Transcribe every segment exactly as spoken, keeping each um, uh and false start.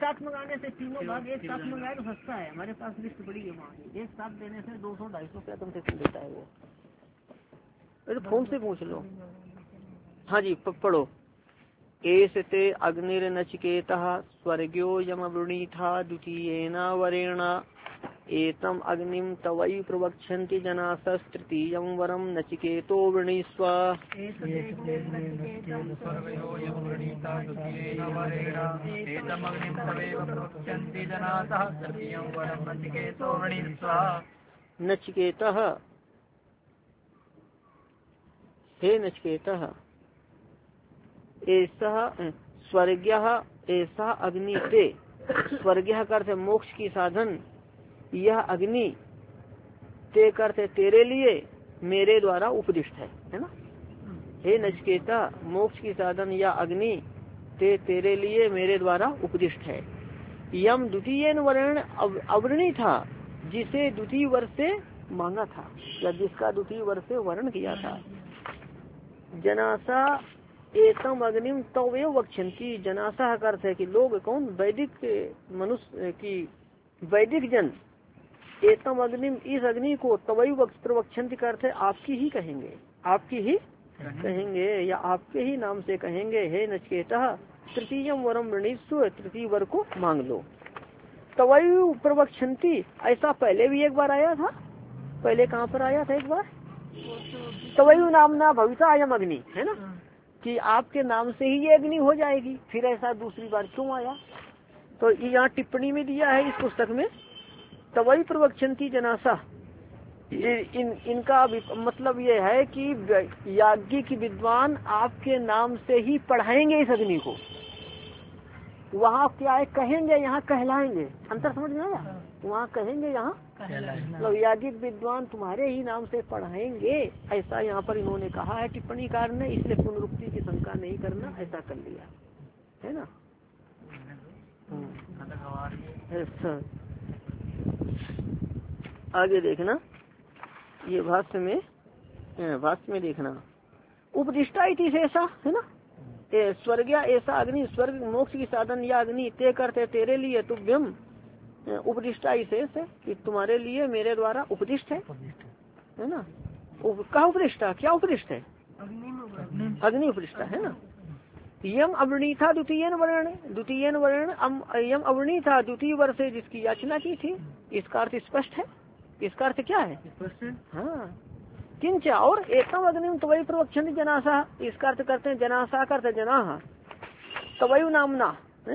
साथ मंगाने से तीनों भाग एक साथ मंगाए तो सस्ता है। हमारे पास लिस्ट पड़ी है वहाँ की, एक साथ देने से दो सौ ढाई सौ रुपया कम से कम देता है वो। तो फोन से पूछ लो। हाँ जी पढ़ो। एस ते अग्निर्नचिकेतः स्वर्ग्यो यमवृणीथा द्वितीयेन वरेण एतम अग्निम तवई प्रवक्षन्ति जनासस्तृतीयं वरम नचिकेतो वृणीस्व। नचिकेतः हे नचिकेतः ऐसा स्वर्ग्यः ऐसा अग्नि ते, स्वर्ग्यः का अर्थ मोक्ष की साधन, यह अग्नि ते करते तेरे लिए मेरे द्वारा उपदिष्ट है, है ना। हे नचिकेता मोक्ष की साधन या अग्नि ते तेरे लिए मेरे द्वारा उपदिष्ट है। यम द्वितीय वर्ण अवरणी था, जिसे द्वितीय वर्ष से मांगा था या जिसका द्वितीय वर्ष से वर्ण किया था। जनासा एकम अग्निम तवेव वक्षन्ति, जनासा का अर्थ है कि लोग कौन, वैदिक मनुष्य की वैदिक जन एकम अग्निम इस अग्नि को तवई प्रवक्षन्ति का अर्थ है आपकी ही कहेंगे, आपकी ही कहेंगे या आपके ही नाम से कहेंगे। हे नचिकेता तृतीयम वरम वृणीस्व, तृतीय वर को मांग लो। तवई प्रवक्षन्ति ऐसा पहले भी एक बार आया था, पहले कहाँ पर आया था एक बार, तवई नामना भविता अयम अग्नि, है ना, कि आपके नाम से ही ये अग्नि हो जाएगी। फिर ऐसा दूसरी बार क्यों आया, तो यहाँ टिप्पणी में दिया है इस पुस्तक में, तवई प्रवक्षन्ति जनासा, इन इनका मतलब ये है कि याज्ञिक विद्वान आपके नाम से ही पढ़ाएंगे इस अग्नि को। वहाँ क्या है, कहेंगे, यहाँ कहलाएंगे, अंतर समझ में आया, वहाँ कहेंगे, यहाँ मतलब याज्ञिक विद्वान तुम्हारे ही नाम से पढ़ाएंगे, ऐसा यहाँ पर इन्होंने कहा है टिप्पणीकार ने, इसलिए पुनरुक्ति की शंका नहीं करना, ऐसा कर लिया है ना। ऐसा आगे देखना, ये भाष्य में भाष्य में देखना, उपदिष्टा इति शेषा, है ना, स्वर्गया ऐसा अग्नि, स्वर्ग मोक्ष की साधन या अग्नि ते करते तेरे लिए तुभ्यम, उपदिष्टा विशेष है कि तुम्हारे लिए मेरे द्वारा उपदिष्ट है, है ना। कहा उपदिष्टा, क्या उपदिष्ट है, अग्नि उपदिष्टा, है ना। यम अवृणी था द्वितीय वर्ण, द्वितीय वर्ण यम अवृणी था द्वितीय वर्ष से जिसकी याचना की थी, इसका अर्थ स्पष्ट है, इसका अर्थ क्या है, हाँ। किंच और एकम अग्निम तवई प्रवक्षन्ति जनासा, इसका अर्थ करते हैं जनासा करते जनाह, तवयु नामना,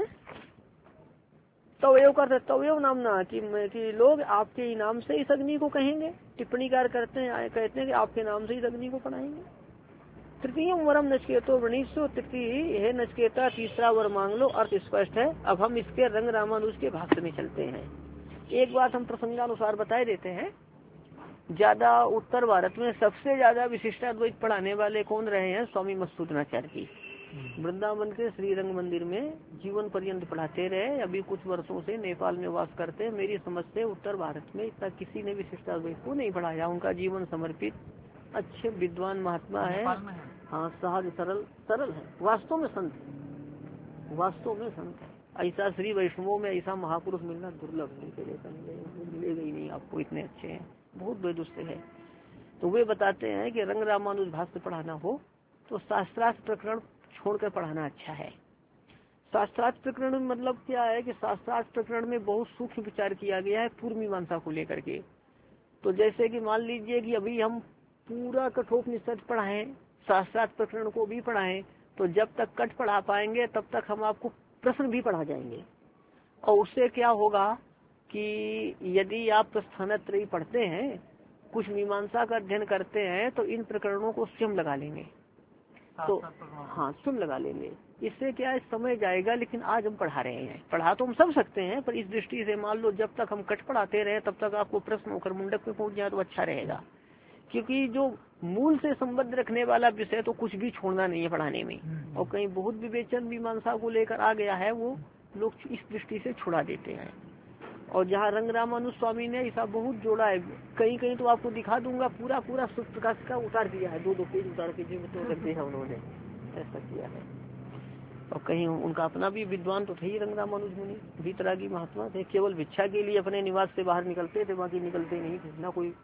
तवयु करते तवयु नामना कि, कि लोग आपके नाम से इस अग्नि को कहेंगे। टिप्पणीकार करते हैं, कहते हैं कि आपके नाम से इस अग्नि को पढ़ाएंगे। तृतीय वरम नचकेतो वृणीस्व, तृतीय है नचकेता तीसरा वर मांग लो, अर्थ स्पष्ट है। अब हम इसके रंग रामानुज के भाष्य में चलते हैं। एक बात हम प्रसंगानुसार बताए देते हैं, ज्यादा उत्तर भारत में सबसे ज्यादा विशिष्टाद्वैत पढ़ाने वाले कौन रहे हैं, स्वामी मधुसूदनाचार्य की। वृंदावन के श्री रंग मंदिर में जीवन पर्यंत पढ़ाते रहे, अभी कुछ वर्षों से नेपाल में वास करते हैं। मेरी समझ से उत्तर भारत में इतना किसी ने विशिष्टाद्वैत को नहीं पढ़ाया। उनका जीवन समर्पित, अच्छे विद्वान महात्मा है, हाँ, सहज सरल सरल है, वास्तव में संत है, वास्तव में संत है। ऐसा श्री वैष्णवों में ऐसा महापुरुष मिलना दुर्लभ है, मिलेगा ही नहीं आपको, इतने अच्छे हैं, बहुत बेदुष्ट है। तो वे बताते हैं कि रंग रामानुज भाष्य पढ़ाना हो तो शास्त्रार्थ प्रकरण छोड़कर पढ़ाना अच्छा है। शास्त्रार्थ प्रकरण मतलब क्या है कि शास्त्रार्थ प्रकरण में बहुत सूक्ष्म विचार किया गया है पूर्व मीमांसा को लेकर के। तो जैसे कि मान लीजिए कि अभी हम पूरा कठोपनिषद पढ़ाएं, शास्त्रार्थ प्रकरण को भी पढ़ाएं, तो जब तक कट पढ़ा पाएंगे तब तक हम आपको प्रश्न भी पढ़ा जाएंगे। और उससे क्या होगा कि यदि आप प्रस्थानत्रयी पढ़ते हैं, कुछ मीमांसा का अध्ययन करते हैं, तो इन प्रकरणों को स्वयं लगा लेंगे। तो हाँ, स्वयं लगा लेंगे। इससे क्या है, समय जाएगा। लेकिन आज हम पढ़ा रहे हैं, पढ़ा तो हम सब सकते हैं, पर इस दृष्टि से मान लो जब तक हम कट पढ़ाते रहे तब तक आपको प्रश्न होकर मुंडक पे पहुंच जाए तो अच्छा रहेगा। क्योंकि जो मूल से संबंध रखने वाला विषय तो कुछ भी छोड़ना नहीं है पढ़ाने में। और कहीं बहुत विवेचन मीमांसा को लेकर आ गया है, वो लोग इस दृष्टि से छुड़ा देते हैं। और जहाँ रंग रामानुज स्वामी ने ऐसा बहुत जोड़ा है, कहीं कहीं तो आपको दिखा दूंगा, पूरा पूरा सूत्र प्रकाश का उतार दिया है, दो दो पेज उतार के जो तो रख दिया उन्होंने, ऐसा किया है। और कहीं उनका अपना भी विद्वान तो थे ही रंगरामानुज मुनि, वीतरागी महात्मा थे, केवल भिक्षा के लिए अपने निवास से बाहर निकलते थे, बाकी निकलते नहीं थे ना कोई।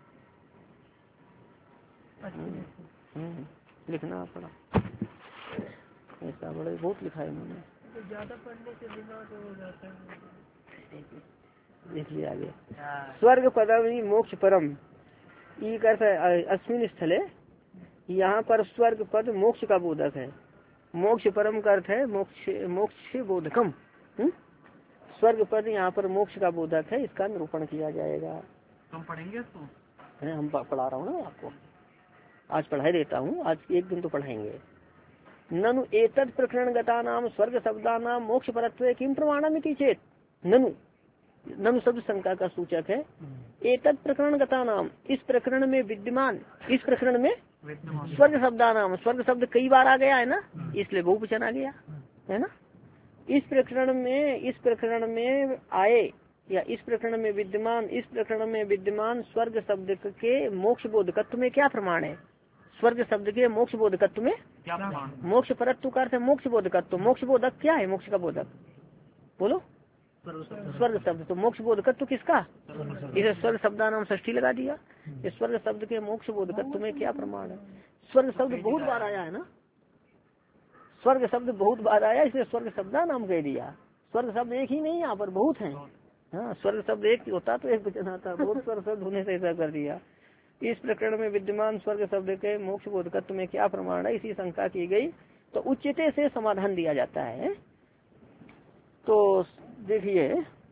लिखना पड़ा ऐसा, बड़े बहुत लिखा है इन्होंने, ज्यादा पढ़ने से दिमाग हो जाता है। देख लिया आगे, स्वर्ग पदम मोक्ष परम, ये कहता है अश्विन स्थले, यहाँ पर स्वर्ग पद मोक्ष का बोधक है, मोक्ष परम का अर्थ है मोक्ष, मोक्ष बोधकम। स्वर्ग पद यहाँ पर मोक्ष का बोधक है, इसका निरूपण किया जाएगा। हम पढ़ेंगे इसको, हम पढ़ा रहा हूँ ना आपको, आज पढ़ाई देता हूँ, आज एक दिन तो पढ़ाएंगे। ननु एतद प्रकरण गता नाम स्वर्ग शब्दा नाम मोक्ष परत्व किम प्रमाणमिति चेत, ननु ननु शब्द शंका का सूचक है। एतद प्रकरण गता नाम, इस प्रकरण में विद्यमान, इस प्रकरण में स्वर्ग शब्दा नाम, स्वर्ग शब्द कई बार आ गया है ना, इसलिए बहुवचन आ गया है ना। इस प्रकरण में, इस प्रकरण में आए या इस प्रकरण में विद्यमान, इस प्रकरण में विद्यमान स्वर्ग शब्द के मोक्ष बोधकत्व में क्या प्रमाण है? स्वर्ग शब्द के मोक्ष बोधकत्व में क्या प्रमाण? मोक्ष परत्व का अर्थ है मोक्ष बोधकत्व। मोक्ष बोधक क्या है? मोक्ष का बोधक बोलो, स्वर्ग शब्द। तो मोक्ष बोधकत्व किसका? इसे स्वर्ग शब्दा नाम षष्ठी लगा दिया। इस स्वर्ग शब्द के मोक्ष बोधकत्व में क्या प्रमाण है? स्वर्ग शब्द बहुत बार आया है ना, स्वर्ग शब्द बहुत बार आया, इसलिए स्वर्ग शब्दा नाम कह दिया। स्वर्ग शब्द एक ही नहीं, यहाँ पर बहुत है। हाँ, स्वर्ग शब्द एक होता तो एक वचन आता, बहुत स्वर्ग शब्द होने से ऐसा कर दिया। इस प्रकरण में विद्यमान स्वर्ग शब्द के मोक्ष बोधकत्व में क्या प्रमाण है, इसी शंका की गई तो उच्चते से समाधान दिया जाता है। तो देखिए,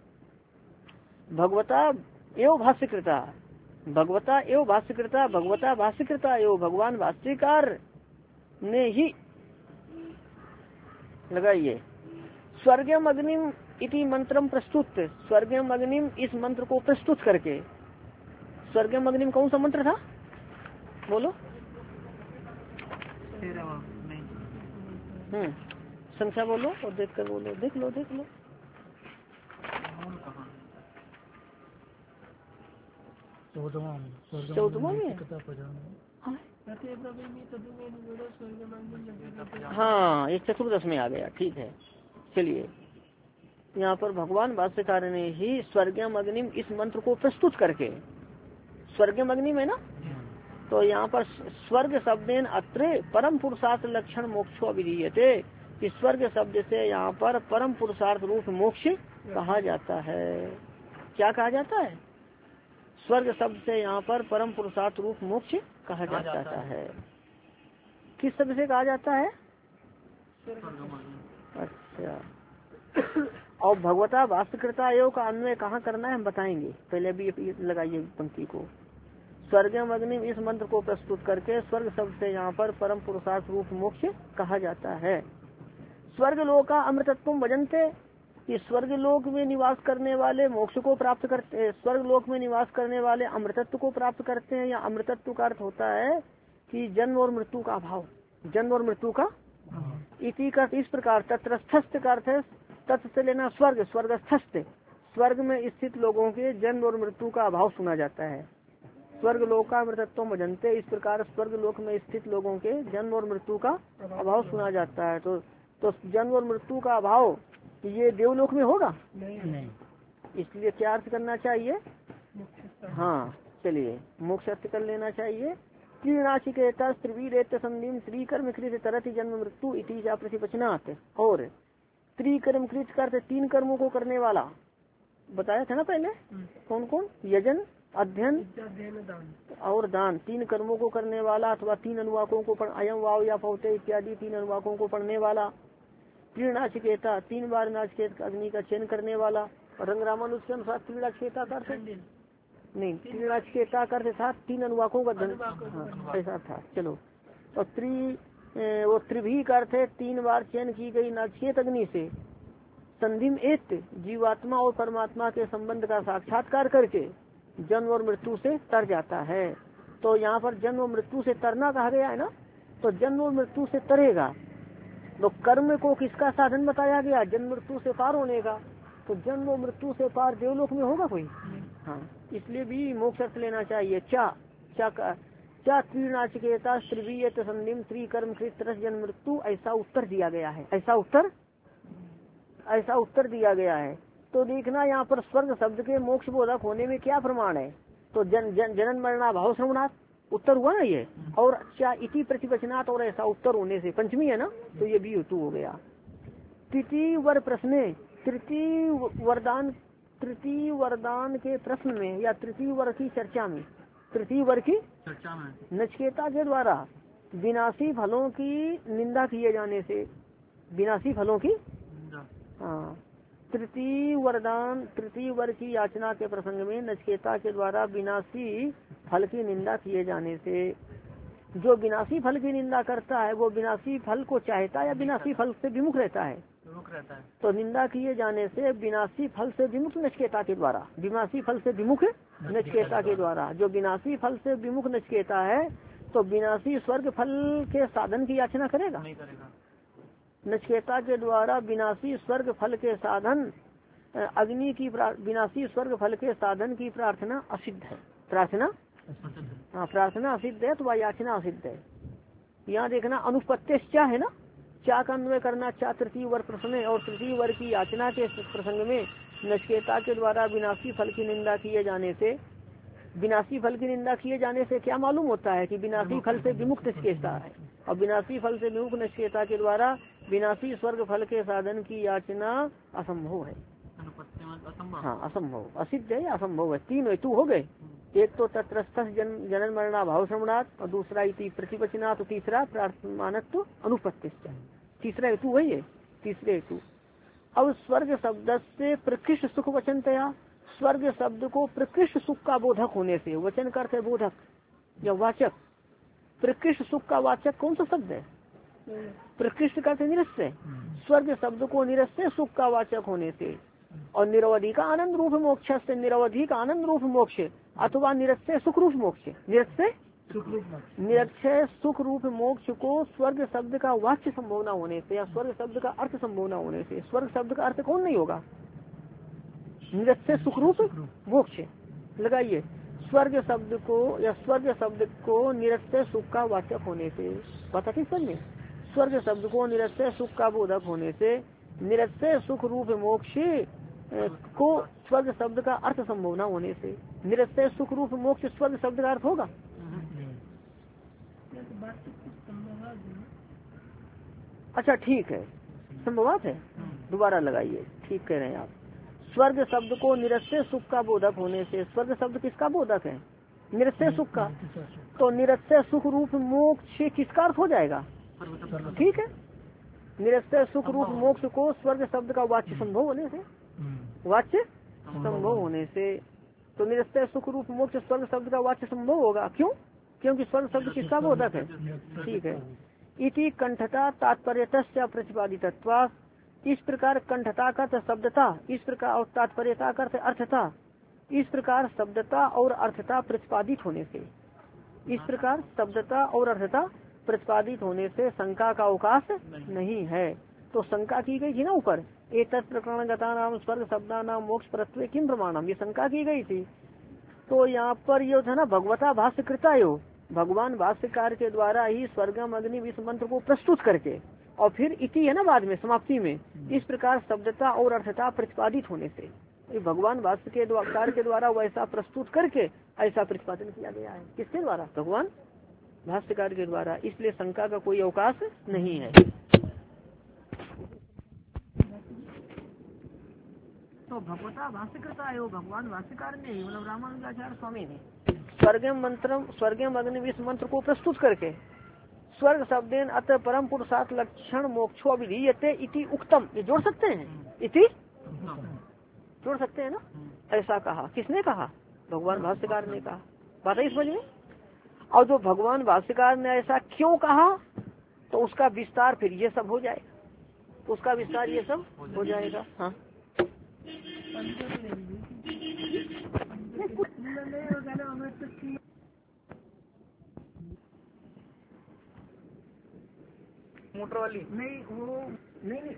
भगवता एवं भाष्यकृता, भगवता एवं भाष्यकृता, भगवता भाष्यकृता एवं भगवान भाष्यकार ने ही लगाइए स्वर्गम अग्निम इति मंत्रम प्रस्तुत, स्वर्गम अग्निम इस मंत्र को प्रस्तुत करके। स्वर्गम अग्निम कौन सा मंत्र था बोलो? हम्म संख्या बोलो और देख कर बोलो, देख लो देख लो। चौदहवा में हाँ, एक चतुर्दश में आ गया, ठीक है। चलिए, यहाँ पर भगवान भाष्यकार ने ही स्वर्गम अग्निम इस मंत्र को प्रस्तुत करके, स्वर्गम अग्निम है ना, तो यहाँ पर स्वर्ग शब्देन अत्र परम पुरुषार्थ लक्षण मोक्षो अभिधीयते, इस स्वर्ग शब्द से यहाँ पर परम पुरुषार्थ रूप मोक्ष कहा जाता है। क्या कहा जाता है? स्वर्ग शब्द से यहाँ पर परम पुरुषार्थ रूप मोक्ष कहा जा जाता है। किस शब्द से कहा जाता है? अच्छा, और भगवता भाष्यकृता योग का अन्वय कहाँ करना है हम बताएंगे, पहले भी लगाइए पंक्ति को। स्वर्गम अग्निम इस मंत्र को प्रस्तुत करके स्वर्ग शब्द से यहाँ पर परम पुरुषार्थ रूप मोक्ष कहा जाता है। स्वर्ग लोक का अमृतत्व भजनते, कि स्वर्ग लोक में निवास करने वाले मोक्ष को प्राप्त करते, स्वर्ग लोक में निवास करने वाले अमृतत्व को प्राप्त करते हैं। या अमृतत्व का अर्थ होता है कि जन्म और मृत्यु का अभाव, जन्म और मृत्यु का। इसी का इस प्रकार तत्रस्थस्थ का अर्थ है तत् से लेना स्वर्ग, स्वर्गस्थस्थ, स्वर्ग में स्थित लोगों के जन्म और मृत्यु का अभाव सुना जाता है। स्वर्ग लोक का अमृतत्व भजनते, इस प्रकार स्वर्ग लोक में स्थित लोगों के जन्म और मृत्यु का अभाव सुना जाता है। तो तो जन्म और मृत्यु का अभाव ये देवलोक में होगा नहीं, इसलिए क्या अर्थ करना चाहिए? हाँ, चलिए मोक्ष अर्थ कर लेना चाहिए। त्रिनाचिकेता त्रिवीरेत संदीम त्रिकर्म कृत तरति जन्म मृत्यु इति जा प्रतिपचनात्, और त्रिकर्म कृत करते तीन कर्मों को करने वाला बताया था ना पहले, कौन कौन? यजन, अध्ययन और दान, तीन कर्मों को करने वाला अथवा तीन अनुवाकों को पढ़, अयम वाव या पौते इत्यादि तीन अनुवाकों को पढ़ने वाला। त्रिनाचिकेता, तीन बार नाचिकेत अग्नि का चयन करने वाला। रंगरामानुज के अनुसार त्रिनाचिकेता का अर्थ नहीं, त्रिनाचिकेता का अर्थ था तीन अनुवाकों का धन, हाँ, ऐसा था। चलो, और त्रि वो त्रिभी का अर्थ है तीन बार चयन की गई नाचिकेत अग्नि से संधिम एत, जीवात्मा और परमात्मा के संबंध का साक्षात्कार करके जन्म और मृत्यु से तर जाता है। तो यहाँ पर जन्म और मृत्यु से तरना कहा गया है ना, तो जन्म और मृत्यु से तरेगा। तो कर्म को किसका साधन बताया गया? जन्म मृत्यु से पार होने का। तो जन्म और मृत्यु से पार देवलोक में होगा कोई? हाँ, इसलिए भी मोक्ष अर्थ लेना चाहिए। चा चा का चा त्रिनाचिकेता त्रिवीयत संधिम त्रिकर्म कृत तरस जन्म मृत्यु, ऐसा उत्तर दिया गया है, ऐसा उत्तर ऐसा उत्तर दिया गया है। तो देखना यहाँ पर स्वर्ग शब्द के मोक्ष बोधक होने में क्या प्रमाण है। तो जन जन जनन मरणा भाव श्रवणात् उत्तर हुआ ना ये, और क्या इति प्रतिवचनात् और ऐसा उत्तर होने से पंचमी है ना, तो ये भी हेतु हो गया। तृतीय वर प्रश्न, तृतीय वरदान तृतीय वरदान के प्रश्न में या तृतीय वर की चर्चा में, तृतीय वर की चर्चा में नचिकेता के द्वारा विनाशी फलों की निंदा किए जाने से, विनाशी फलों की, हाँ, तृतीय वरदान तृतीय वर की याचना के प्रसंग में नचिकेता के द्वारा विनाशी फल की निंदा किए जाने से, जो विनाशी फल की निंदा करता है वो विनाशी फल को चाहता है या विनाशी फल से विमुख रहता है, विमुख रहता है। तो निंदा किए जाने से विनाशी फल से विमुख नचिकेता के द्वारा, विनाशी फल से विमुख नचिकेता के द्वारा, जो विनाशी फल से विमुख नचिकेता है तो विनाशी स्वर्ग फल के साधन की याचना करेगा, नहीं करेगा। नचिकेता के द्वारा विनाशी स्वर्ग फल के साधन अग्नि की विनाशी स्वर्ग फल के साधन की प्रार्थना असिद्ध है, प्रार्थना हाँ प्रार्थना असिद्ध है, तो वह याचना असिद्ध है। यहाँ देखना अनुपत्य क्या है ना, क्या का अन्वय करना, चा तृतीय वर प्रश्न और तृतीय वर की याचना के प्रसंग में नचिकेता के द्वारा विनाशी फल की निंदा किए जाने से, विनाशी फल की निंदा किए जाने से क्या मालूम होता है कि विनाशी फल से विमुक्त नचिकेता है, और विनाशी फल से विमुक्त नचिकेता के द्वारा विनाशी स्वर्ग फल के साधन की याचना असंभव है, हाँ असंभव, असिद्ध है, असंभव है। तीन हेतु हो गए, एक तो तत्रस्थ जन जनन मरणा भाव श्रवणात् और दूसरा इति प्रतिवचनात्, तो तीसरा प्रार्थमानत्व अनुपत्तिश्च, तीसरा हेतु वही है, तीसरे हेतु। अब स्वर्ग शब्द से प्रकृष्ट सुख वचनतया, स्वर्ग शब्द को प्रकृष्ट सुख का बोधक होने से, वचन करते बोधक या वाचक, प्रकृष्ट सुख का वाचक कौन सा शब्द है, प्रकृष्ट करते निरस्य, स्वर्ग शब्द को निरस्य सुख का वाचक होने से, और निरवधि का आनंद रूप मोक्ष से, निरवधि का आनंद रूप मोक्ष अथवा निरस्य सुख रूप मोक्ष, निरस्य निरक्षय सुख रूप मोक्ष को स्वर्ग शब्द का वाच्य संभावना होने से या स्वर्ग शब्द का अर्थ संभावना होने से, स्वर्ग शब्द का अर्थ कौन नहीं होगा, निरक्षय सुख रूप मोक्ष लगाइए, स्वर्ग शब्द को या स्वर्ग शब्द को निरक्षय सुख का वाचक होने से, बताते समझे, स्वर्ग शब्द को निरक्षय सुख का बोधक होने से, निरक्षय सुख रूप मोक्ष को स्वर्ग शब्द का अर्थ संभावना होने से, निरक्षय सुख रूप मोक्ष स्वर्ग शब्द का अर्थ होगा। अच्छा ठीक है, संभवात है, दोबारा लगाइए, ठीक कह रहे हैं आप। स्वर्ग शब्द को निरक्षय सुख का बोधक होने से, स्वर्ग शब्द किसका बोधक है, निरक्षय सुख का, तो निरक्षय सुख रूप मोक्ष किसका अर्थ हो जाएगा, ठीक है, निरक्षय सुख रूप मोक्ष को स्वर्ग शब्द का वाच्य संभव होने से, वाच्य संभव होने से, तो निरक्षय सुख रूप मोक्ष स्वर्ग शब्द का वाच्य संभव होगा, क्यों, क्योंकि स्वर्ग शब्द किसका बोधक है, ठीक है। इति कंठता तात्पर्यतस्य प्रतिपादितत्वा, इस प्रकार कंठता का शब्दता, इस प्रकार और तात्पर्यता का अर्थता, इस प्रकार शब्दता और अर्थता प्रतिपादित होने से, इस प्रकार शब्दता और अर्थता प्रतिपादित होने से शंका का अवकाश नहीं है। तो शंका की गई थी ना ऊपर, एक प्रकरणगता नाम स्वर्ग शब्दा नाम मोक्ष परत्वे किम प्रमाणम, ये शंका की गई थी। तो यहाँ पर ये था ना भगवता भाष्य कृता यो, भगवान भाष्यकार के द्वारा ही स्वर्गम अग्नि विष मंत्र को प्रस्तुत करके, और फिर इति है ना बाद में समाप्ति में, इस प्रकार शब्दता और अर्थता प्रतिपादित होने से, भगवान भाष्य के द्वारा के द्वारा वैसा प्रस्तुत करके ऐसा प्रतिपादन किया गया है, किसके द्वारा, भगवान भाष्यकार के द्वारा, इसलिए शंका का कोई अवकाश नहीं है। तो भगवता भाष्यकृता है, भगवान भाष्यकार ने मतलब रामानुजाचार्य स्वामी ने स्वर्गम मंत्र स्वर्गम अग्नि विष मंत्र को प्रस्तुत करके, स्वर्ग शब्देन अतः परम पुरुषार्थ लक्षण मोक्षो विधीयते इति उक्तम, ये जोड़ सकते हैं, इति जोड़ सकते हैं ना, ऐसा कहा, किसने कहा, भगवान भाष्यकार ने कहा, बात है समझ में। और जो भगवान भाष्यकार ने ऐसा क्यों कहा, तो उसका विस्तार फिर ये सब हो जाएगा, तो उसका विस्तार ये सब हो जाएगा। हाँ मोटर वाली नहीं, वो नहीं नहीं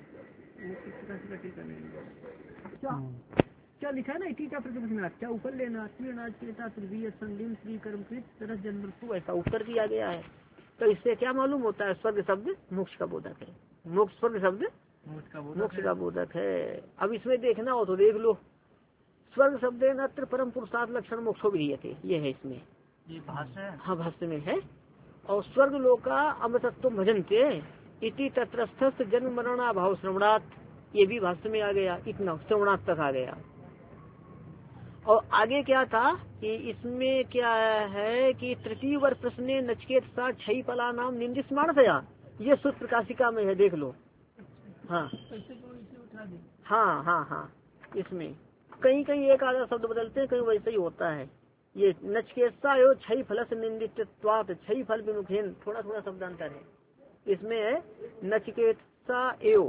क्या लिखा है ना, टीका प्रतिपन्न क्या ऊपर लेना, चेता तृतीय संलिम श्री कर्मकृत तरह जन्म, ऐसा उत्तर दिया गया है। तो इससे क्या मालूम होता है, स्वर्ग शब्द मोक्ष का बोधक है, मोक्ष स्वर्ग शब्द मोक्ष का बोधक है। अब इसमें देखना हो तो देख लो, स्वर्ग शब्द अत्र परम पुरुषार्थ लक्षण मोक्षो विधीयते, ये है इसमें, ये भाष्य है। हाँ भाष्य में है। और स्वर्ग लोका अमृतत्व भजनते इति तत्रस्थ जन्म मरणा भाव श्रवणात्, ये भी भाष्य में आ गया, इतना श्रवणात् तक आ गया। और आगे क्या था कि इसमें क्या है कि तृतीय वर्ष प्रश्न नचकेत सा छई फला नाम निंदित स्मारतया, ये सूत्र प्रकाशिका में है, देख लो। हाँ हाँ हाँ हाँ, इसमें कहीं कहीं एक आधा शब्द बदलते हैं, कहीं वैसे ही होता है। ये नचकेता एवं छई फल से निंदित, छई फल विमुखेन, थोड़ा थोड़ा शब्दांतर है इसमें है। नचकेता एवं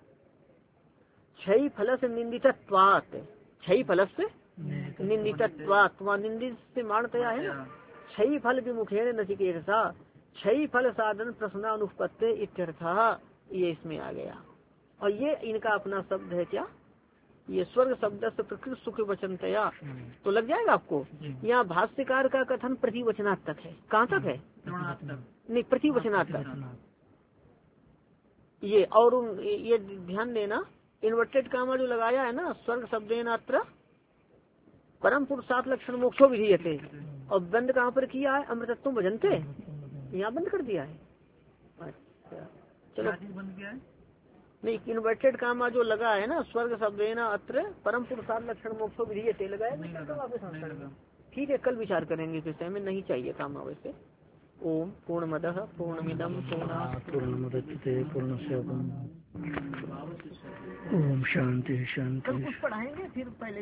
छई फल से निंदित, छई फल से निंदित, निंदित से मानतया है ना। छई फल विमुखेन नचिकेता, छई फल साधन प्रश्नानुपत्ति इत्यर्थ, ये इसमें आ गया। और ये इनका अपना शब्द है क्या, ये स्वर्ग शब्द से प्रकृत सुख वचनतया, तो लग जाएगा आपको। यहाँ भाष्यकार का कथन प्रतिवचनात्मक है, कहाँ तक है, नहीं प्रतिवचनात्मक ये। और ये ध्यान देना, इन्वर्टेड कामा जो लगाया है ना, स्वर्ग शब्देन अत्र परम पुरुषार्थ लक्षण मोक्षो विधीयते, और बंद कहाँ पर किया है, अमृतत्व भजनते, यहाँ बंद कर दिया है। अच्छा चलो बंद किया है, नहीं इन्वर्टेड कामा जो लगा है ना, स्वर्ग शब्देन अत्र परम पुरुषार्थ लक्षण मोक्षो विधीयते लगाया, ठीक है, कल विचार करेंगे इस विषय में, नहीं चाहिए कामा वैसे। ओम पूर्णमदः पूर्णमिदं पूर्णात् पूर्णमुदच्यते पूर्णस्य ओम शांति शांति। कुछ पढ़ाएंगे फिर पहले